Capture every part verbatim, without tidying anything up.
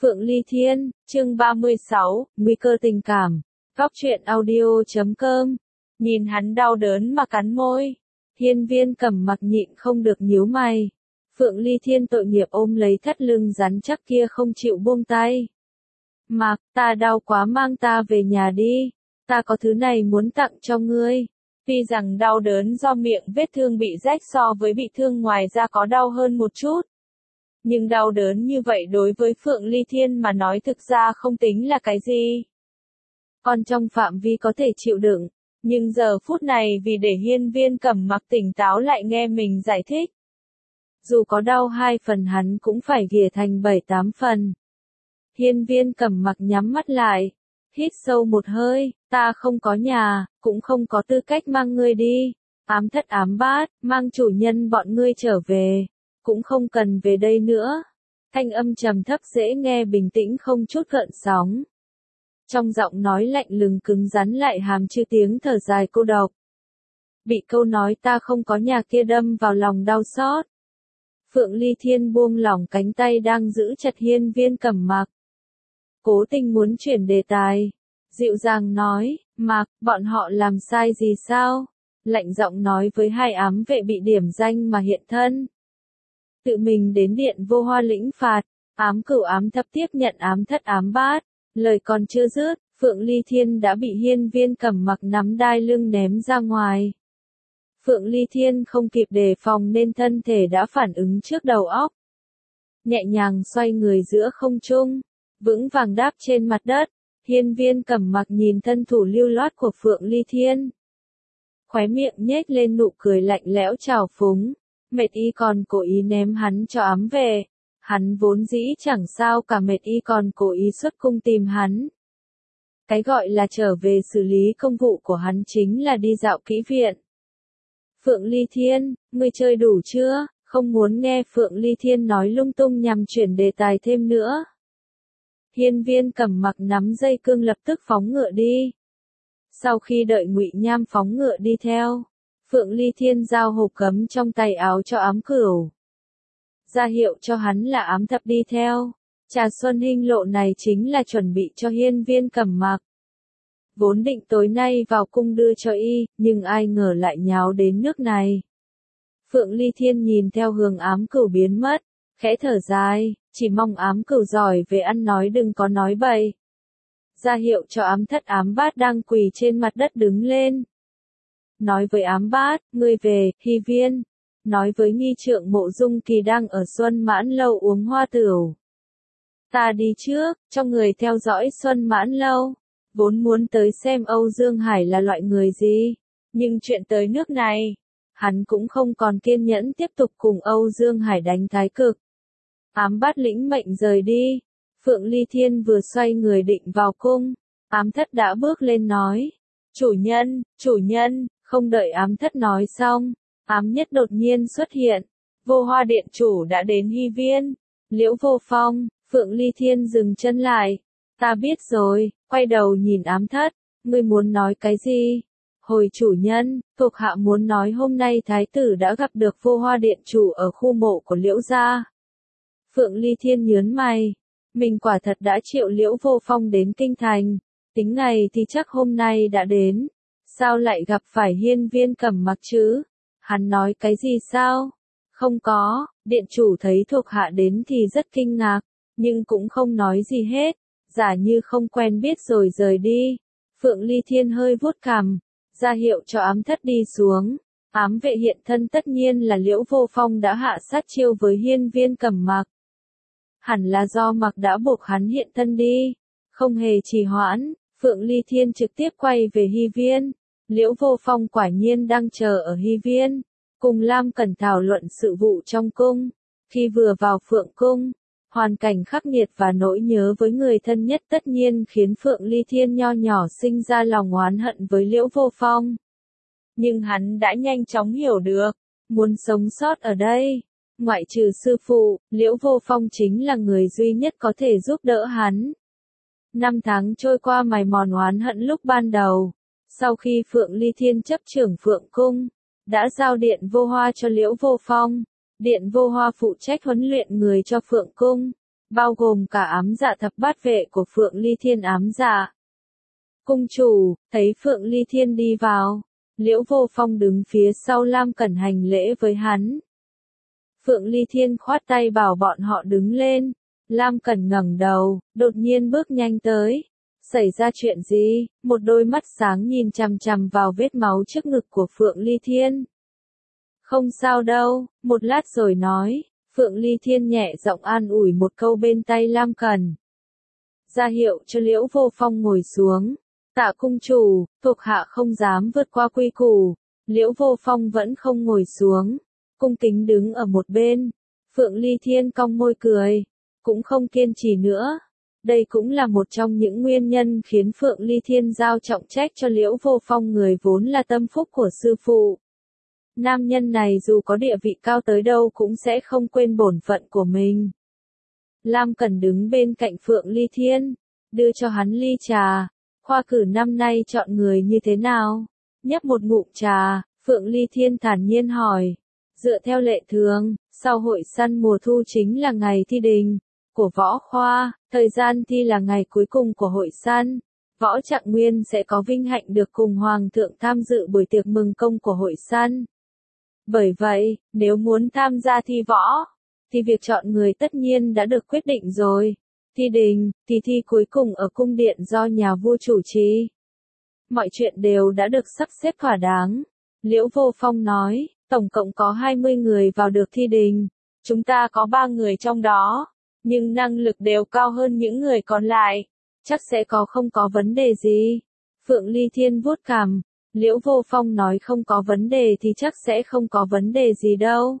Phượng Ly Thiên, chương ba mươi sáu, nguy cơ tình cảm. Góc truyện audio chấm com. Nhìn hắn đau đớn mà cắn môi. Hiên Viên Cẩm Mặc nhịn không được nhíu mày. Phượng Ly Thiên tội nghiệp ôm lấy thắt lưng rắn chắc kia không chịu buông tay. Mặc, ta đau quá, mang ta về nhà đi. Ta có thứ này muốn tặng cho ngươi. Tuy rằng đau đớn do miệng vết thương bị rách so với bị thương ngoài da có đau hơn một chút. Nhưng đau đớn như vậy đối với Phượng Ly Thiên mà nói thực ra không tính là cái gì. Còn trong phạm vi có thể chịu đựng. Nhưng giờ phút này vì để Hiên Viên Cẩm Mặc tỉnh táo lại nghe mình giải thích. Dù có đau hai phần hắn cũng phải ghìa thành bảy tám phần. Hiên Viên Cẩm Mặc nhắm mắt lại. Hít sâu một hơi, ta không có nhà, cũng không có tư cách mang ngươi đi. Ám thất ám bát, mang chủ nhân bọn ngươi trở về. Cũng không cần về đây nữa. Thanh âm trầm thấp dễ nghe bình tĩnh không chút gợn sóng. Trong giọng nói lạnh lùng cứng rắn lại hàm chứa tiếng thở dài cô độc. Bị câu nói ta không có nhà kia đâm vào lòng đau xót. Phượng Ly Thiên buông lỏng cánh tay đang giữ chặt Hiên Viên Cẩm Mặc. Cố tình muốn chuyển đề tài. Dịu dàng nói, Mặc, bọn họ làm sai gì sao? Lạnh giọng nói với hai ám vệ bị điểm danh mà hiện thân. Tự mình đến điện Vô Hoa lĩnh phạt, ám cửu ám thập tiếp nhận ám thất ám bát. Lời còn chưa dứt, Phượng Ly Thiên đã bị Hiên Viên Cẩm Mặc nắm đai lưng ném ra ngoài. Phượng Ly Thiên không kịp đề phòng nên thân thể đã phản ứng trước đầu óc. Nhẹ nhàng xoay người giữa không trung, vững vàng đáp trên mặt đất. Hiên Viên Cẩm Mặc nhìn thân thủ lưu loát của Phượng Ly Thiên. Khóe miệng nhếch lên nụ cười lạnh lẽo trào phúng. Mệt y còn cố ý ném hắn cho ám về. Hắn vốn dĩ chẳng sao cả, mệt y còn cố ý xuất cung tìm hắn. Cái gọi là trở về xử lý công vụ của hắn chính là đi dạo kỹ viện. Phượng Ly Thiên, ngươi chơi đủ chưa? Không muốn nghe Phượng Ly Thiên nói lung tung nhằm chuyển đề tài thêm nữa. Hiên Viên Cẩm Mặc nắm dây cương lập tức phóng ngựa đi. Sau khi đợi Ngụy Nham phóng ngựa đi theo, Phượng Ly Thiên giao hộp cấm trong tay áo cho ám cửu. Ra hiệu cho hắn là ám thập đi theo. Trà xuân hinh lộ này chính là chuẩn bị cho Hiên Viên Cẩm Mặc. Vốn định tối nay vào cung đưa cho y, nhưng ai ngờ lại nháo đến nước này. Phượng Ly Thiên nhìn theo hướng ám cửu biến mất, khẽ thở dài, chỉ mong ám cửu giỏi về ăn nói đừng có nói bậy. Ra hiệu cho ám thất ám bát đang quỳ trên mặt đất đứng lên. Nói với ám bát, ngươi về, Hy Viên. Nói với nghi trượng Mộ Dung Kỳ đang ở Xuân Mãn Lâu uống hoa tửu. Ta đi trước, cho người theo dõi Xuân Mãn Lâu. Vốn muốn tới xem Âu Dương Hải là loại người gì. Nhưng chuyện tới nước này, hắn cũng không còn kiên nhẫn tiếp tục cùng Âu Dương Hải đánh thái cực. Ám bát lĩnh mệnh rời đi. Phượng Ly Thiên vừa xoay người định vào cung. Ám thất đã bước lên nói. Chủ nhân, chủ nhân, không đợi ám thất nói xong. Ám nhất đột nhiên xuất hiện. Vô Hoa điện chủ đã đến Hy Viên. Liễu Vô Phong. Phượng Ly Thiên dừng chân lại. Ta biết rồi, quay đầu nhìn ám thất. Ngươi muốn nói cái gì? Hồi chủ nhân, thuộc hạ muốn nói hôm nay thái tử đã gặp được Vô Hoa điện chủ ở khu mộ của Liễu gia. Phượng Ly Thiên nhớn mày. Mình quả thật đã triệu Liễu Vô Phong đến kinh thành. Tính ngày thì chắc hôm nay đã đến. Sao lại gặp phải Hiên Viên Cẩm Mặc chứ? Hắn nói cái gì sao? Không có, điện chủ thấy thuộc hạ đến thì rất kinh ngạc, nhưng cũng không nói gì hết, giả như không quen biết rồi rời đi. Phượng Ly Thiên hơi vuốt cằm, ra hiệu cho ám thất đi xuống. Ám vệ hiện thân tất nhiên là Liễu Vô Phong đã hạ sát chiêu với Hiên Viên Cẩm Mặc. Hẳn là do Mặc đã buộc hắn hiện thân đi. Không hề trì hoãn, Phượng Ly Thiên trực tiếp quay về Hy Viên. Liễu Vô Phong quả nhiên đang chờ ở Hy Viên, cùng Lam Cẩn thảo luận sự vụ trong cung. Khi vừa vào Phượng cung, hoàn cảnh khắc nghiệt và nỗi nhớ với người thân nhất tất nhiên khiến Phượng Ly Thiên nho nhỏ sinh ra lòng oán hận với Liễu Vô Phong. Nhưng hắn đã nhanh chóng hiểu được, muốn sống sót ở đây, ngoại trừ sư phụ, Liễu Vô Phong chính là người duy nhất có thể giúp đỡ hắn. Năm tháng trôi qua mài mòn oán hận lúc ban đầu. Sau khi Phượng Ly Thiên chấp trưởng Phượng Cung, đã giao Điện Vô Hoa cho Liễu Vô Phong. Điện Vô Hoa phụ trách huấn luyện người cho Phượng Cung. bao gồm cả ám dạ thập bát vệ của Phượng Ly Thiên ám dạ. Cung chủ, thấy Phượng Ly Thiên đi vào, Liễu Vô Phong đứng phía sau Lam Cẩn hành lễ với hắn. Phượng Ly Thiên khoát tay bảo bọn họ đứng lên, Lam Cẩn ngẩng đầu, đột nhiên bước nhanh tới. Xảy ra chuyện gì? Một đôi mắt sáng nhìn chằm chằm vào vết máu trước ngực của Phượng Ly Thiên. Không sao đâu, một lát rồi nói, Phượng Ly Thiên nhẹ giọng an ủi một câu bên tay Lam Cẩn. Ra hiệu cho Liễu Vô Phong ngồi xuống. Tạ cung chủ, thuộc hạ không dám vượt qua quy củ. Liễu Vô Phong vẫn không ngồi xuống, cung kính đứng ở một bên. Phượng Ly Thiên cong môi cười, cũng không kiên trì nữa. Đây cũng là một trong những nguyên nhân khiến Phượng Ly Thiên giao trọng trách cho Liễu Vô Phong, người vốn là tâm phúc của sư phụ. Nam nhân này dù có địa vị cao tới đâu cũng sẽ không quên bổn phận của mình. Lam Cẩn đứng bên cạnh Phượng Ly Thiên, đưa cho hắn ly trà. Khoa cử năm nay chọn người như thế nào? Nhấp một ngụm trà, Phượng Ly Thiên thản nhiên hỏi. Dựa theo lệ thường, sau hội săn mùa thu chính là ngày thi đình của võ khoa, thời gian thi là ngày cuối cùng của hội săn. Võ Trạng Nguyên sẽ có vinh hạnh được cùng Hoàng thượng tham dự buổi tiệc mừng công của hội săn. Bởi vậy, nếu muốn tham gia thi võ, thì việc chọn người tất nhiên đã được quyết định rồi. Thi đình, thì thi cuối cùng ở cung điện do nhà vua chủ trì. Mọi chuyện đều đã được sắp xếp thỏa đáng. Liễu Vô Phong nói, tổng cộng có hai mươi người vào được thi đình. Chúng ta có ba người trong đó, nhưng năng lực đều cao hơn những người còn lại. Chắc sẽ có không có vấn đề gì. Phượng Ly Thiên vuốt cằm. Liễu Vô Phong nói không có vấn đề thì chắc sẽ không có vấn đề gì đâu.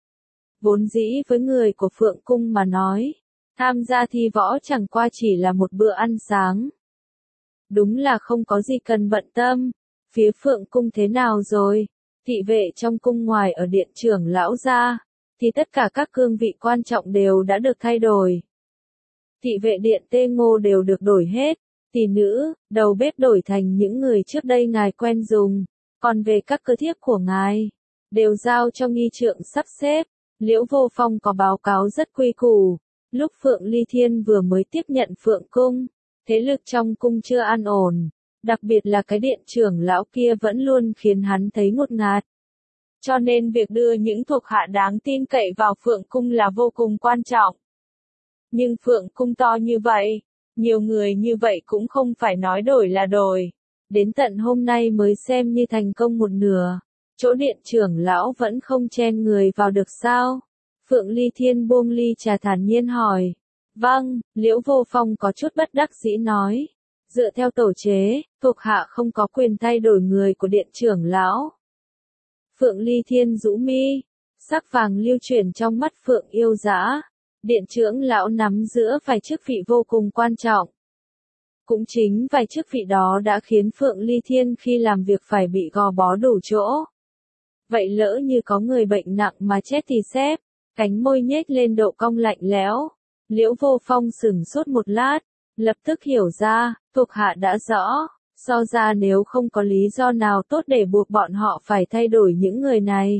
Vốn dĩ với người của Phượng Cung mà nói, tham gia thi võ chẳng qua chỉ là một bữa ăn sáng. Đúng là không có gì cần bận tâm. Phía Phượng Cung thế nào rồi? Thị vệ trong cung ngoài ở điện trưởng lão gia, thì tất cả các cương vị quan trọng đều đã được thay đổi. Thị vệ điện Tê Ngô đều được đổi hết. Tỷ nữ, đầu bếp đổi thành những người trước đây ngài quen dùng. Còn về các cơ thiếp của ngài, đều giao cho nghi trượng sắp xếp. Liễu Vô Phong có báo cáo rất quy củ. Lúc Phượng Ly Thiên vừa mới tiếp nhận Phượng Cung, thế lực trong cung chưa an ổn. Đặc biệt là cái điện trưởng lão kia vẫn luôn khiến hắn thấy ngột ngạt. Cho nên việc đưa những thuộc hạ đáng tin cậy vào Phượng Cung là vô cùng quan trọng. Nhưng Phượng Cung to như vậy, nhiều người như vậy cũng không phải nói đổi là đổi. Đến tận hôm nay mới xem như thành công một nửa. Chỗ điện trưởng lão vẫn không chen người vào được sao? Phượng Ly Thiên buông ly trà thản nhiên hỏi. Vâng, Liễu Vô Phong có chút bất đắc dĩ nói. Dựa theo tổ chế, thuộc hạ không có quyền thay đổi người của điện trưởng lão. Phượng Ly Thiên rũ mi, sắc vàng lưu chuyển trong mắt Phượng yêu dã. Điện trưởng lão nắm giữa vài chức vị vô cùng quan trọng. Cũng chính vài chức vị đó đã khiến Phượng Ly Thiên khi làm việc phải bị gò bó đủ chỗ. Vậy lỡ như có người bệnh nặng mà chết thì xếp, cánh môi nhếch lên độ cong lạnh lẽo. Liễu Vô Phong sửng sốt một lát, lập tức hiểu ra, thuộc hạ đã rõ, so ra nếu không có lý do nào tốt để buộc bọn họ phải thay đổi những người này.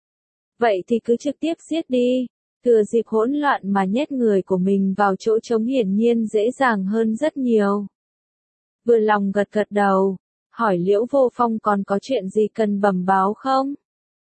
Vậy thì cứ trực tiếp giết đi. Thừa dịp hỗn loạn mà nhét người của mình vào chỗ trống hiển nhiên dễ dàng hơn rất nhiều. Vừa lòng gật gật đầu, hỏi Liễu Vô Phong còn có chuyện gì cần bẩm báo không?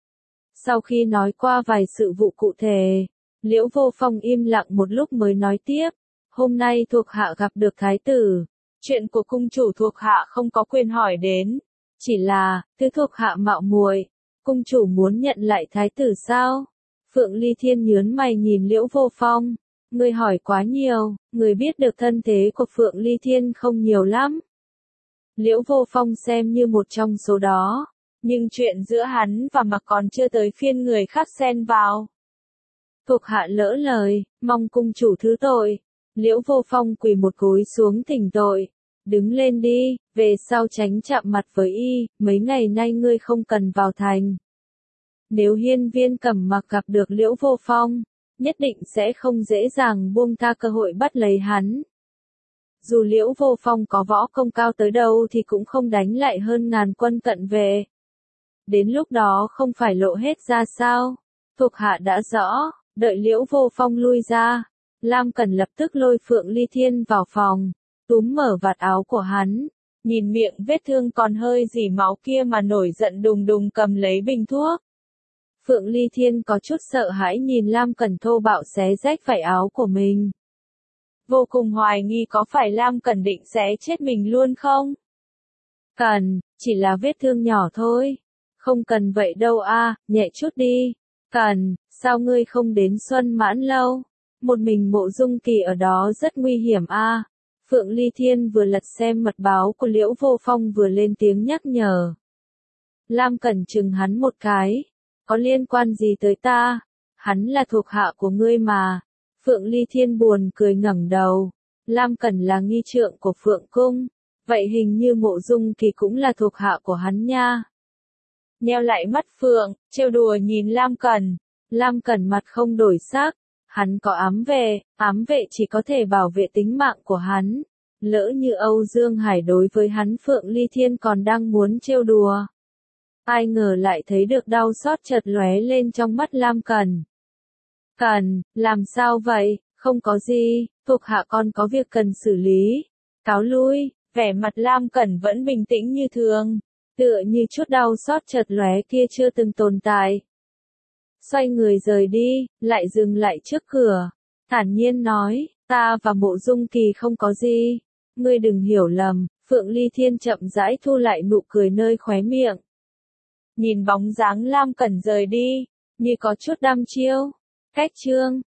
Sau khi nói qua vài sự vụ cụ thể, Liễu Vô Phong im lặng một lúc mới nói tiếp. Hôm nay thuộc hạ gặp được thái tử. Chuyện của cung chủ thuộc hạ không có quyền hỏi đến. Chỉ là, thứ thuộc hạ mạo muội, cung chủ muốn nhận lại thái tử sao? Phượng Ly Thiên nhớn mày nhìn Liễu Vô Phong. Người hỏi quá nhiều, người biết được thân thế của Phượng Ly Thiên không nhiều lắm. Liễu Vô Phong xem như một trong số đó. Nhưng chuyện giữa hắn và Mặc còn chưa tới phiên người khác xen vào. Thuộc hạ lỡ lời, mong cung chủ thứ tội. Liễu Vô Phong quỳ một gối xuống thỉnh tội. Đứng lên đi, về sau tránh chạm mặt với y, mấy ngày nay ngươi không cần vào thành. Nếu Hiên Viên Cẩm Mặc gặp được Liễu Vô Phong, nhất định sẽ không dễ dàng buông tha cơ hội bắt lấy hắn. Dù Liễu Vô Phong có võ công cao tới đâu thì cũng không đánh lại hơn ngàn quân cận vệ. Đến lúc đó không phải lộ hết ra sao? Thuộc hạ đã rõ, đợi Liễu Vô Phong lui ra, Lam Cẩn lập tức lôi Phượng Ly Thiên vào phòng, túm mở vạt áo của hắn, nhìn miệng vết thương còn hơi rỉ máu kia mà nổi giận đùng đùng cầm lấy bình thuốc. Phượng Ly Thiên có chút sợ hãi nhìn Lam Cẩn thô bạo xé rách vải áo của mình. Vô cùng hoài nghi có phải Lam Cẩn định xé chết mình luôn không? Cẩn, chỉ là vết thương nhỏ thôi. Không cần vậy đâu a, nhẹ chút đi. Cẩn, sao ngươi không đến Xuân Mãn lâu? Một mình Mộ Dung Kỳ ở đó rất nguy hiểm a. Phượng Ly Thiên vừa lật xem mật báo của Liễu Vô Phong vừa lên tiếng nhắc nhở. Lam Cẩn chừng hắn một cái. Có liên quan gì tới ta? Hắn là thuộc hạ của ngươi mà. Phượng Ly Thiên buồn cười ngẩng đầu. Lam Cẩn là nghi trượng của Phượng Cung. Vậy hình như Mộ Dung Kỳ cũng là thuộc hạ của hắn nha. Nheo lại mắt Phượng, trêu đùa nhìn Lam Cẩn. Lam Cẩn mặt không đổi sắc. Hắn có ám vệ, ám vệ chỉ có thể bảo vệ tính mạng của hắn. Lỡ như Âu Dương Hải đối với hắn Phượng Ly Thiên còn đang muốn trêu đùa. Ai ngờ lại thấy được đau xót chợt lóe lên trong mắt Lam Cẩn. Cẩn, làm sao vậy? Không có gì, thuộc hạ con có việc cần xử lý. Cáo lui, vẻ mặt Lam Cẩn vẫn bình tĩnh như thường, tựa như chút đau xót chợt lóe kia chưa từng tồn tại. Xoay người rời đi, lại dừng lại trước cửa, thản nhiên nói, ta và Mộ Dung Kỳ không có gì. Ngươi đừng hiểu lầm. Phượng Ly Thiên chậm rãi thu lại nụ cười nơi khóe miệng. Nhìn bóng dáng Lam Cẩn rời đi, như có chút đăm chiêu. Cách chương